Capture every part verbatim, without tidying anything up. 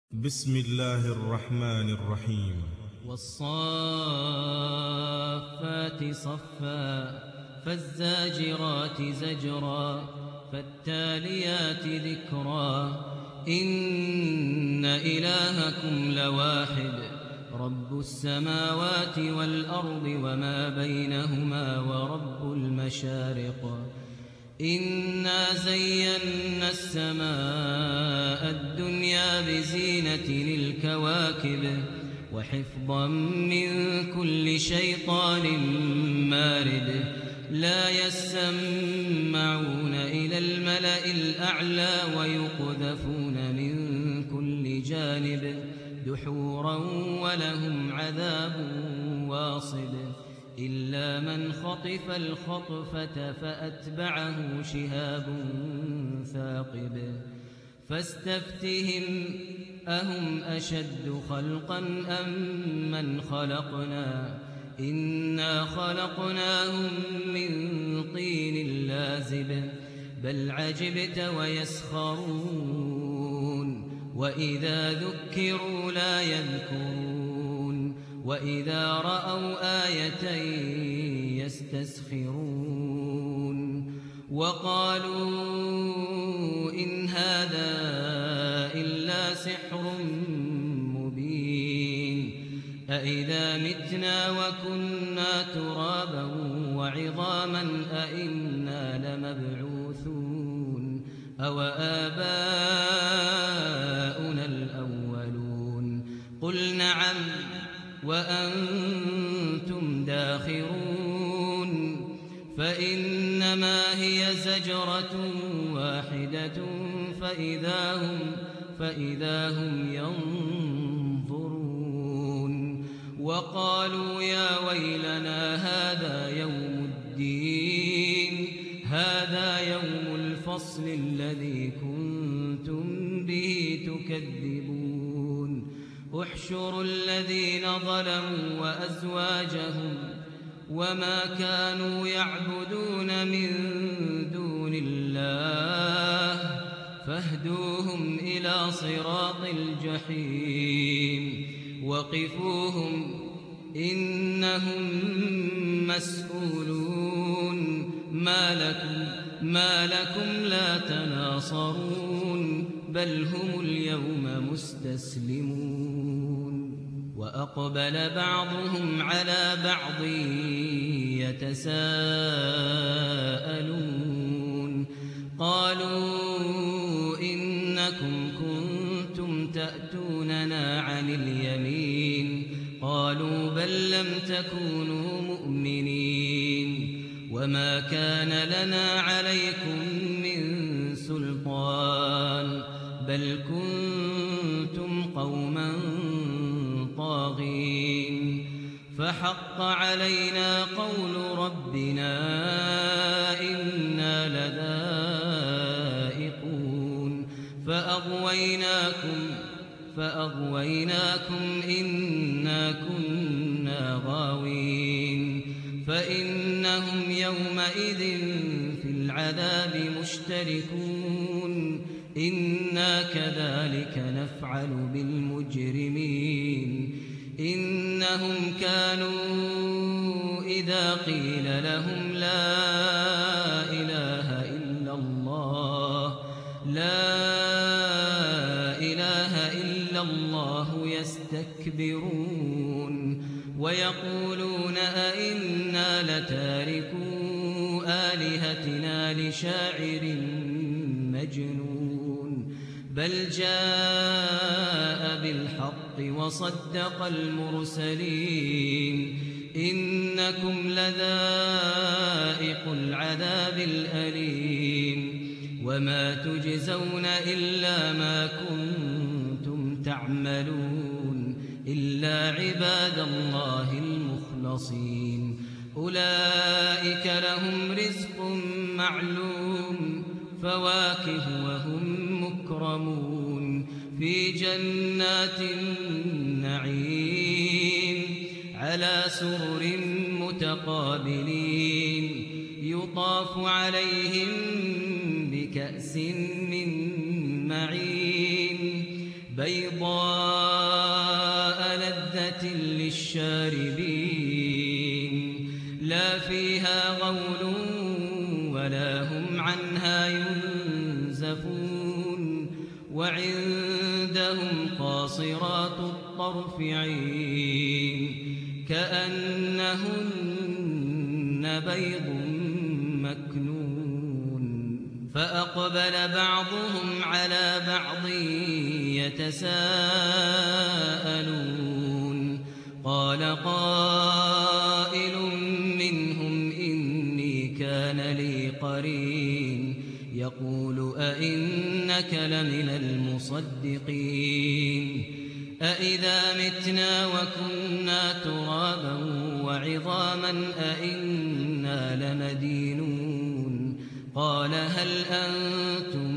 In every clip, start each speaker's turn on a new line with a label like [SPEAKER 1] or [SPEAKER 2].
[SPEAKER 1] بسم الله الرحمن الرحيم.
[SPEAKER 2] والصافات صفا فالزاجرات زجرا فالتاليات ذكرا إن إلهكم لواحد رب السماوات والأرض وما بينهما ورب المشارق إنا زينا السماء الدنيا بزينة للكواكب وحفظا من كل شيطان مارد لا يسمعون إلى الملأ الأعلى ويقذفون من كل جانب دحورا ولهم عذاب واصب إلا من خطف الخطفة فأتبعه شهاب ثاقب فاستفتهم أهم أشد خلقا أم من خلقنا إنا خلقناهم من طين لازب بل عجبت ويسخرون وإذا ذكروا لا يذكرون وإذا رأوا آية يستسخرون وقالوا إن هذا إلا سحر مبين أإذا متنا وكنا ترابا وعظاما أإنا لمبعوثون أو آباؤنا الأولون قل نعم وأنتم داخرون فإنما هي زجرة واحدة فإذا هم, فإذا هم ينظرون وقالوا يا ويلنا هذا يوم الدين هذا يوم الفصل الذي كنتم به تكذبون احشروا الذين ظلموا وأزواجهم وما كانوا يعبدون من دون الله فاهدوهم إلى صراط الجحيم وقفوهم إنهم مسؤولون ما لكم, ما لكم لا تناصرون بل هم اليوم مستسلمون وأقبل بعضهم على بعض يتساءلون قالوا إنكم كنتم تأتوننا عن اليمين قالوا بل لم تكونوا مؤمنين وما كان لنا عليكم من سلطان بل كنتم قوما طاغين فحق علينا قول ربنا إنا لذائقون فأغويناكم فأغويناكم إنا كنا غاوين فإنهم يومئذ في العذاب مشتركون إنا كذلك نفعل بالمجرمين إنهم كانوا إذا قيل لهم لا إله إلا الله لا إله إلا الله يستكبرون ويقولون أئنا لتاركو آلهتنا لشاعر مجنون بل جاء بالحق وصدق المرسلين إنكم لذائق العذاب الأليم وما تجزون إلا ما كنتم تعملون إلا عباد الله المخلصين أولئك لهم رزق معلوم فواكه وهم مكرمون في جنات النعيم على سرر متقابلين يطاف عليهم بكأس من معين بيضاء بيضاء لذة للشاربين لا فيها غول ولا هم عنها ينزفون وعندهم قاصرات الطرف عين كأنهن بيض مكنون فأقبل بعضهم على بعض يتساءلون قال قائل منهم إني كان لي قرين يقول أئنك لمن المصدقين أئذا متنا وكنا ترابا وعظاما أئنا لمدينون قال هل أنتم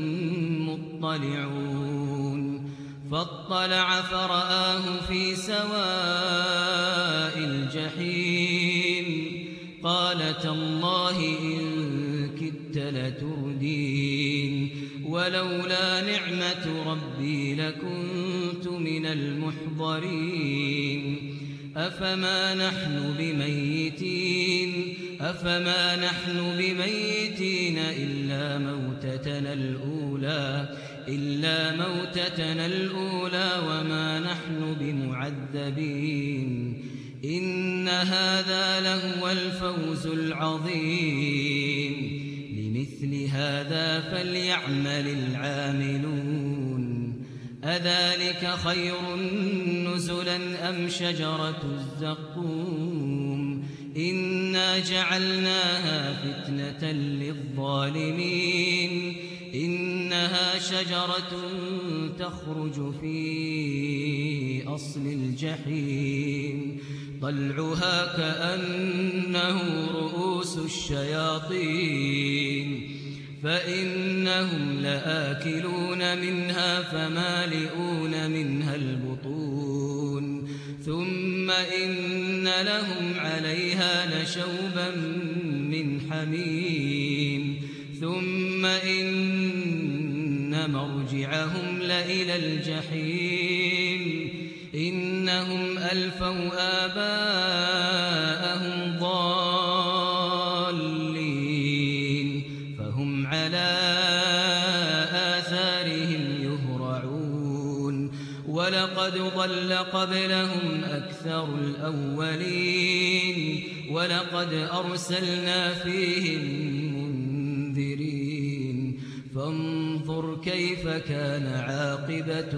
[SPEAKER 2] مطلعون فاطلع فرآه في سواء الجحيم قال تالله إن كدت لتردين ولولا نعمة ربي لكنت من المحضرين أفما نحن بميتين أفما نحن بميتين إلا موتتنا الأولى إلا موتتنا الأولى وما نحن بمعذبين إن هذا لهو الفوز العظيم لمثل هذا فليعمل العاملون أذلك خير نزلا أم شجرة الزقوم إنا جعلناها فتنة للظالمين إنها شجرة تخرج في أصل الجحيم طلعها كأنه رؤوس الشياطين فإنهم لآكلون منها فمالئون منها البطون ثم إن لهم عليها لشوبا من حميم ثم إن مرجعهم لإلى الجحيم إنهم ألفوا آباءهم ضالين فهم على آثارهم يهرعون ولقد ضل قبلهم أكثر الأولين ولقد أرسلنا فيهم منذرين فانظر كيف كان عاقبة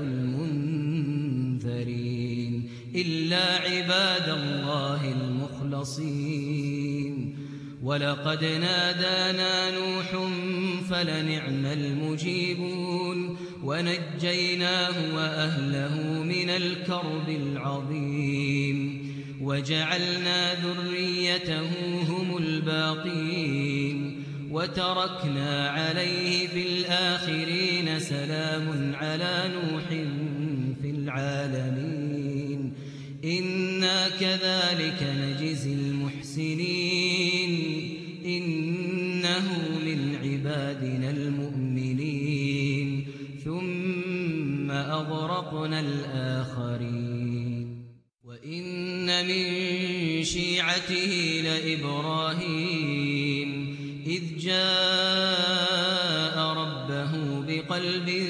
[SPEAKER 2] المنذرين إلا عباد الله المخلصين ولقد نادانا نوح فلنعم المجيبون ونجيناه وأهله من الكرب العظيم وجعلنا ذريته هم الباقين وتركنا عليه في الآخرين سلام على نوح في العالمين إنا كذلك نجزي المحسنين إنه من عبادنا المؤمنين ثم أغرقنا الآخرين وإن من شيعته لإبراهيم إذ جاء ربه بقلب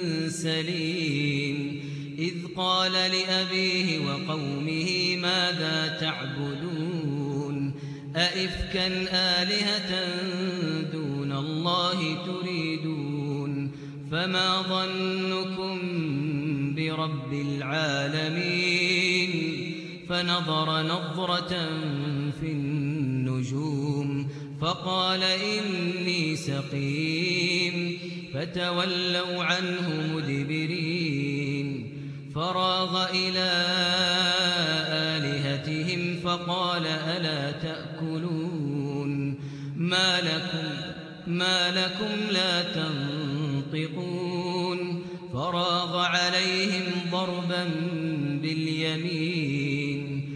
[SPEAKER 2] سليم إذ قال لأبيه وقومه ماذا تعبدون أئفكا آلهة دون الله تريدون فما ظنكم برب العالمين فنظر نظرة في النجوم فقال إني سقيم فتولوا عنه مدبرين فراغ إلى آلهتهم فقال ألا تأكلون ما لكم, ما لكم لا تنطقون فراغ عليهم ضربا باليمين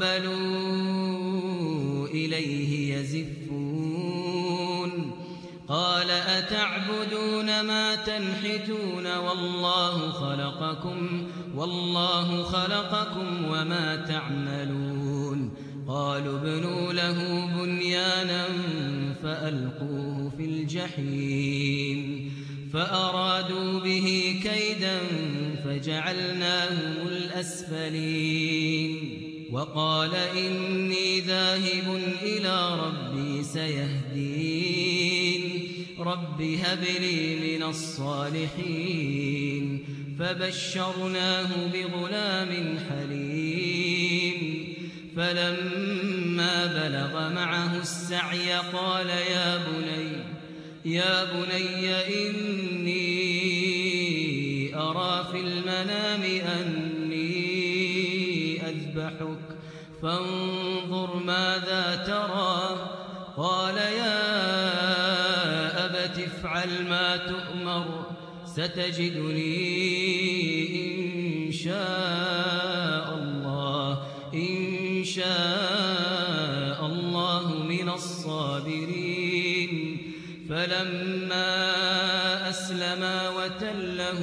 [SPEAKER 2] فأقبلوا إليه يزفون قال أتعبدون ما تنحتون والله خلقكم والله خلقكم وما تعملون قالوا ابنوا له بنيانا فألقوه في الجحيم فأرادوا به كيدا فجعلناهم الأسفلين وقال إني ذاهب إلى ربي سيهدين رب هب لي من الصالحين فبشرناه بغلام حليم فلما بلغ معه السعي قال يا بني يا بني إني أرى في المنام أني أذبحك فانظر ماذا ترى قال يا أبت افعل ما تؤمر ستجدني إن شاء الله إن شاء الله من الصابرين فلما أسلما وتله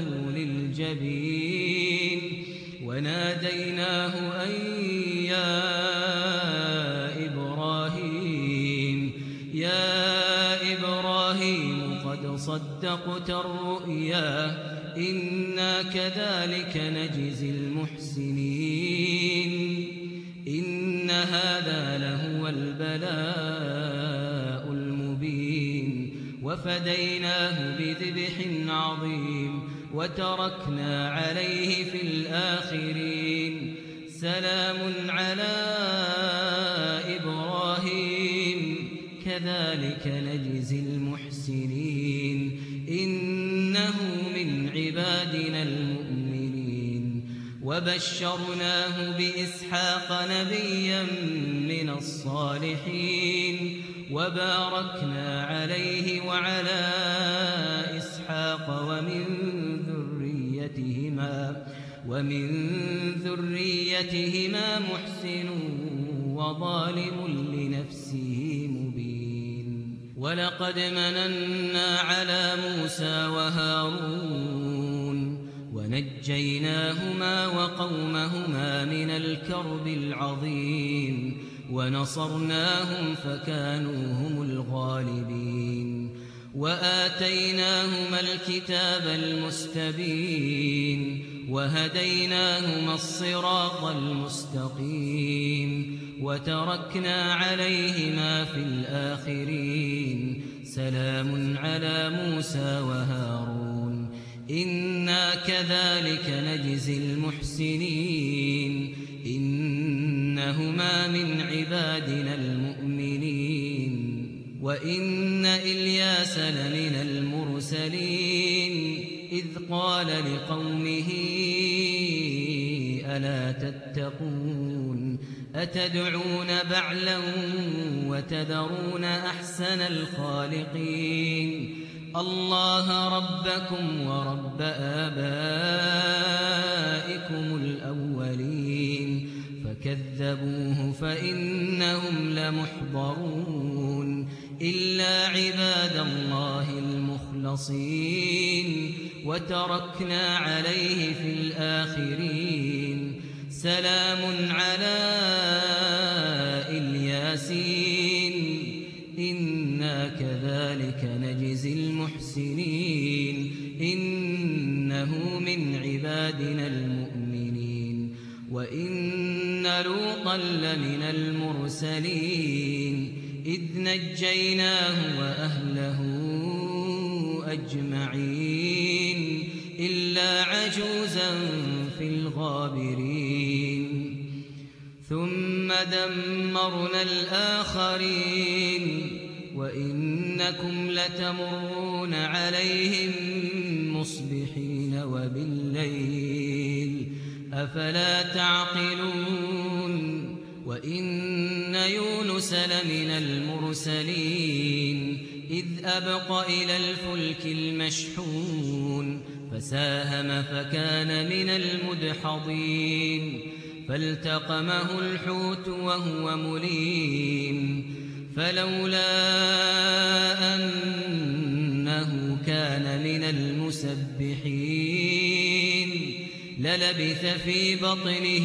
[SPEAKER 2] للجبين وناديناه أن يا إبراهيم يا إبراهيم قد صدقت الرؤيا إنا كذلك نجزي المحسنين إن هذا لهو البلاء المبين وفديناه بذبح عظيم وتركنا عليه في الآخرين سلام على إبراهيم كذلك نجزي المحسنين إنه من عبادنا المؤمنين وبشرناه بإسحاق نبيا من الصالحين وباركنا عليه وعلى إسحاق ومن ذريتهما ومن ذريتهما محسن وظالم لنفسه مبين ولقد مننا على موسى وهارون ونجيناهما وقومهما من الكرب العظيم ونصرناهم فكانوا هم الغالبين وآتيناهما الكتاب المستبين وهديناهما الصراط المستقيم وتركنا عليهما في الآخرين سلام على موسى وهارون إنا كذلك نجزي المحسنين إنهما من عبادنا المؤمنين وإن إلياس لمن المرسلين إذ قال لقومه ألا تتقون أتدعون بعلا وتذرون أحسن الخالقين الله ربكم ورب آبائكم الأولين فكذبوه فإنهم لمحضرون إلا عباد الله المخلصين وتركنا عليه في الآخرين سلام على الياسين إنا كذلك نجزي المحسنين إنه من عبادنا المؤمنين وإن لوطا لمن المرسلين إذ نجيناه وأهله أجمعين إلا عجوزا في الغابرين ثم دمرنا الآخرين وإنكم لتمرون عليهم مصبحين وبالليل أفلا تعقلون وإن يونس لمن المرسلين إذ أبق إلى الفلك المشحون فساهم فكان من المدحضين فالتقمه الحوت وهو مليم فلولا أن المسبحين للبث في بطنه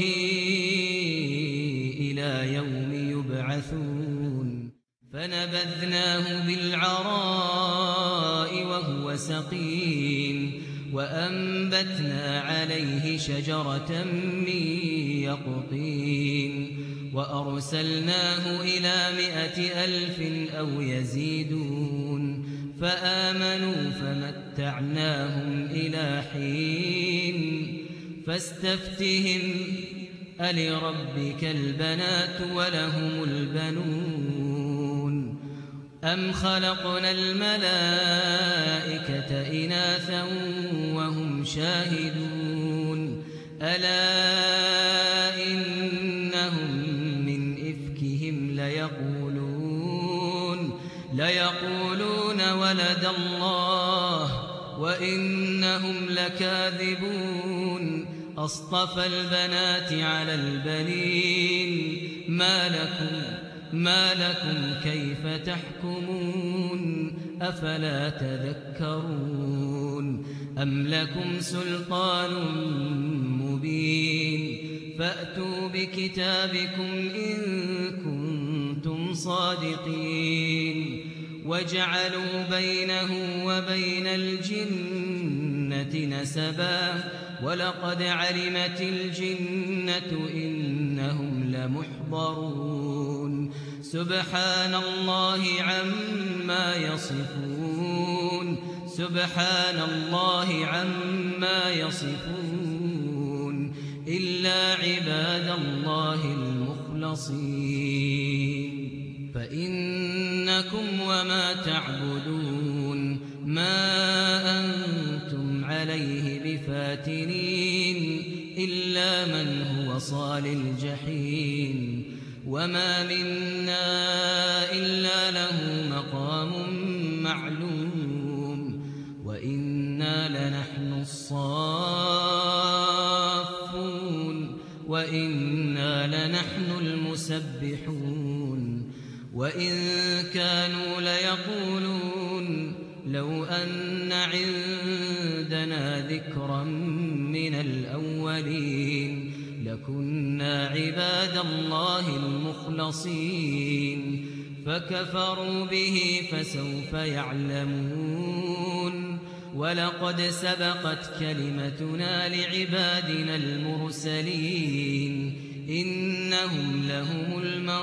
[SPEAKER 2] إلى يوم يبعثون فنبذناه بالعراء وهو سقيم وأنبتنا عليه شجرة من يقطين وأرسلناه إلى مائة ألف أو يزيدون فآمنوا فمتعناهم إلى حين فاستفتهم ألربك البنات ولهم البنون أم خلقنا الملائكة إناثا وهم شاهدون ألا إنهم من إفكهم ليقولون ليقولون ولد الله وإنهم لكاذبون أصطفى البنات على البنين ما لكم ما لكم كيف تحكمون أفلا تذكرون أم لكم سلطان مبين فأتوا بكتابكم إن كنتم صادقين وجعلوا بينه وبين الجنة نسبا ولقد علمت الجنة إنهم لمحضرون سبحان الله عما يصفون سبحان الله عما يصفون إلا عباد الله المخلصين فإنكم وما تعبدون ما أنتم عليه بفاتنين إلا من هو صال الجحيم وما منا إلا له مقام معلوم وإنا لنحن الصافون وإنا لنحن المسبحون وإن كانوا ليقولون لو أن عندنا ذكرا من الأولين لكنا عباد الله المخلصين فكفروا به فسوف يعلمون ولقد سبقت كلمتنا لعبادنا المرسلين إنهم لهم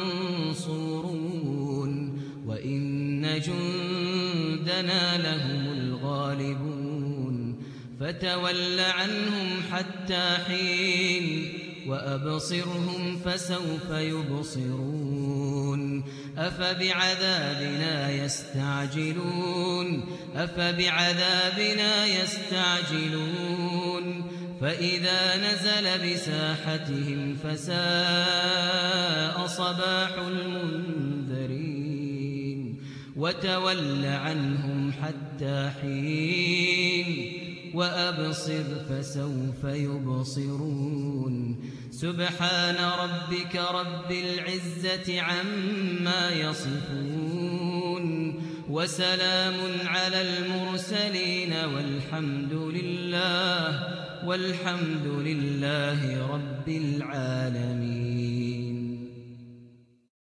[SPEAKER 2] المنصورون وإن جندنا لهم الغالبون فتول عنهم حتى حين وأبصرهم فسوف يبصرون أفبعذابنا يستعجلون أفبعذابنا يستعجلون فإذا نزل بساحتهم فساء صباح المنذرين وتول عنهم حتى حين وأبصر فسوف يبصرون سبحان ربك رب العزة عما يصفون وسلام على المرسلين والحمد لله والحمد لله رب العالمين.